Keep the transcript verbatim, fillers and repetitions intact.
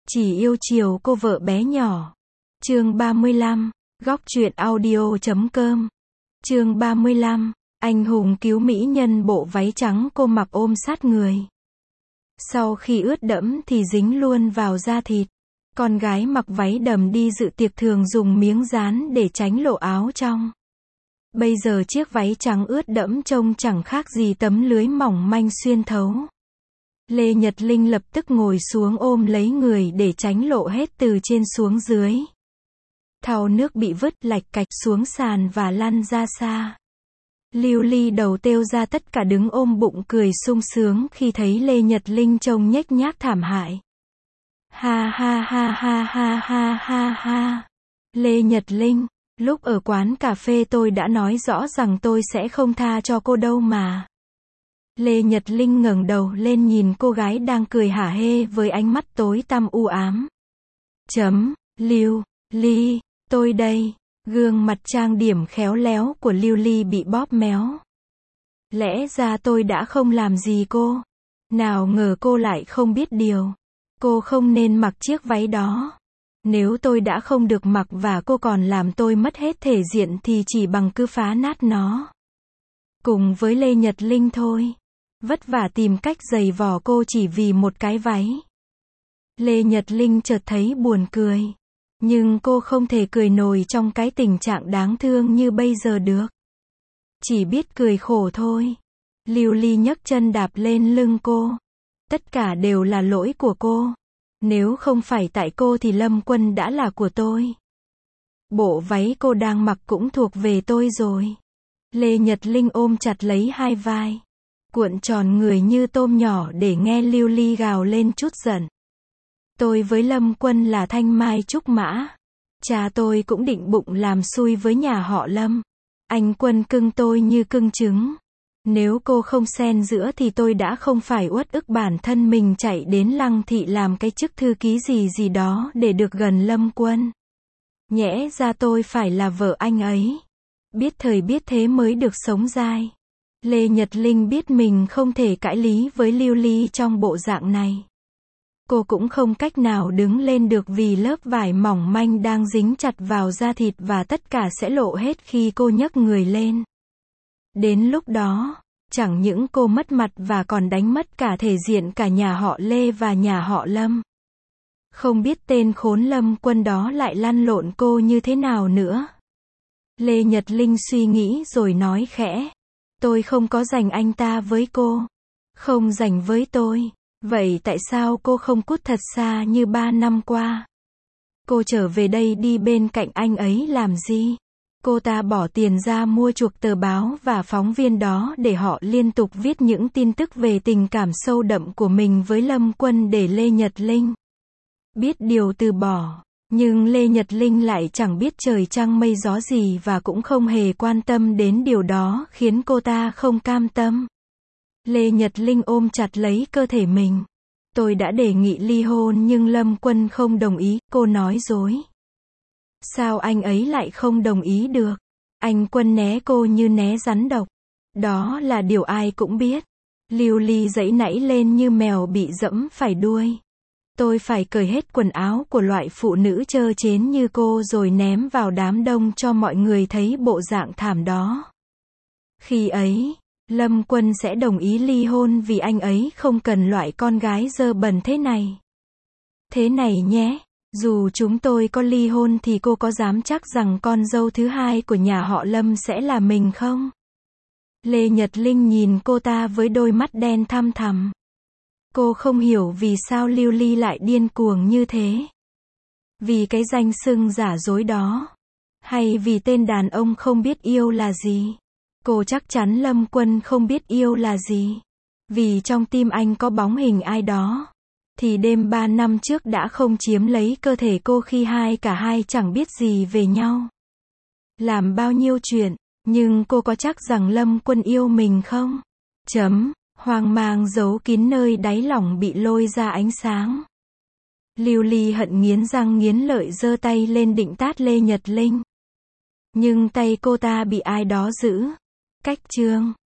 Chỉ yêu chiều cô vợ bé nhỏ. Chương ba mươi lăm, góc truyện audio chấm com. Chương ba mươi lăm, anh hùng cứu mỹ nhân bộ váy trắng cô mặc ôm sát người. Sau khi ướt đẫm thì dính luôn vào da thịt. Con gái mặc váy đầm đi dự tiệc thường dùng miếng dán để tránh lộ áo trong. Bây giờ chiếc váy trắng ướt đẫm trông chẳng khác gì tấm lưới mỏng manh xuyên thấu. Lê Nhật Linh lập tức ngồi xuống ôm lấy người để tránh lộ hết từ trên xuống dưới. Thau nước bị vứt lạch cạch xuống sàn và lăn ra xa. Lưu Ly đầu têu ra tất cả đứng ôm bụng cười sung sướng khi thấy Lê Nhật Linh trông nhếch nhác thảm hại. Ha ha ha ha ha ha ha ha. Lê Nhật Linh, lúc ở quán cà phê tôi đã nói rõ rằng tôi sẽ không tha cho cô đâu mà. Lê Nhật Linh ngẩng đầu lên nhìn cô gái đang cười hả hê với ánh mắt tối tăm u ám. Chấm, Lưu Ly, tôi đây. Gương mặt trang điểm khéo léo của Lưu Ly bị bóp méo. Lẽ ra tôi đã không làm gì cô. Nào ngờ cô lại không biết điều. Cô không nên mặc chiếc váy đó. Nếu tôi đã không được mặc và cô còn làm tôi mất hết thể diện thì chỉ bằng cứ phá nát nó. Cùng với Lê Nhật Linh thôi. Vất vả tìm cách giày vò cô chỉ vì một cái váy. Lê Nhật Linh chợt thấy buồn cười. Nhưng cô không thể cười nổi trong cái tình trạng đáng thương như bây giờ được. Chỉ biết cười khổ thôi. Lưu Ly nhấc chân đạp lên lưng cô. Tất cả đều là lỗi của cô. Nếu không phải tại cô thì Lâm Quân đã là của tôi. Bộ váy cô đang mặc cũng thuộc về tôi rồi. Lê Nhật Linh ôm chặt lấy hai vai. Cuộn tròn người như tôm nhỏ để nghe Lưu Ly gào lên chút giận. Tôi với Lâm Quân là thanh mai trúc mã. Cha tôi cũng định bụng làm xui với nhà họ Lâm. Anh Quân cưng tôi như cưng trứng. Nếu cô không xen giữa thì tôi đã không phải uất ức bản thân mình chạy đến Lăng Thị làm cái chức thư ký gì gì đó để được gần Lâm Quân. Nhẽ ra tôi phải là vợ anh ấy. Biết thời biết thế mới được sống dai. Lê Nhật Linh biết mình không thể cãi lý với Lưu Ly trong bộ dạng này. Cô cũng không cách nào đứng lên được vì lớp vải mỏng manh đang dính chặt vào da thịt và tất cả sẽ lộ hết khi cô nhấc người lên. Đến lúc đó, chẳng những cô mất mặt và còn đánh mất cả thể diện cả nhà họ Lê và nhà họ Lâm. Không biết tên khốn Lâm Quân đó lại lăn lộn cô như thế nào nữa. Lê Nhật Linh suy nghĩ rồi nói khẽ. Tôi không có giành anh ta với cô. Không giành với tôi. Vậy tại sao cô không cút thật xa như ba năm qua? Cô trở về đây đi bên cạnh anh ấy làm gì? Cô ta bỏ tiền ra mua chuộc tờ báo và phóng viên đó để họ liên tục viết những tin tức về tình cảm sâu đậm của mình với Lâm Quân để Lê Nhật Linh biết điều từ bỏ. Nhưng Lê Nhật Linh lại chẳng biết trời trăng mây gió gì và cũng không hề quan tâm đến điều đó khiến cô ta không cam tâm. Lê Nhật Linh ôm chặt lấy cơ thể mình. Tôi đã đề nghị ly hôn nhưng Lâm Quân không đồng ý, cô nói dối. Sao anh ấy lại không đồng ý được? Anh Quân né cô như né rắn độc. Đó là điều ai cũng biết. Lưu Ly giãy nảy lên như mèo bị dẫm phải đuôi. Tôi phải cởi hết quần áo của loại phụ nữ trơ trến như cô rồi ném vào đám đông cho mọi người thấy bộ dạng thảm đó. Khi ấy, Lâm Quân sẽ đồng ý ly hôn vì anh ấy không cần loại con gái dơ bẩn thế này. Thế này nhé, dù chúng tôi có ly hôn thì cô có dám chắc rằng con dâu thứ hai của nhà họ Lâm sẽ là mình không? Lê Nhật Linh nhìn cô ta với đôi mắt đen thăm thẳm. Cô không hiểu vì sao Lưu Ly lại điên cuồng như thế. Vì cái danh xưng giả dối đó. Hay vì tên đàn ông không biết yêu là gì. Cô chắc chắn Lâm Quân không biết yêu là gì. Vì trong tim anh có bóng hình ai đó. Thì đêm ba năm trước đã không chiếm lấy cơ thể cô khi hai cả hai chẳng biết gì về nhau. Làm bao nhiêu chuyện, nhưng cô có chắc rằng Lâm Quân yêu mình không? Chấm, hoang mang giấu kín nơi đáy lòng bị lôi ra ánh sáng. Lưu Ly hận nghiến răng nghiến lợi giơ tay lên định tát Lê Nhật Linh. Nhưng tay cô ta bị ai đó giữ. Cách chương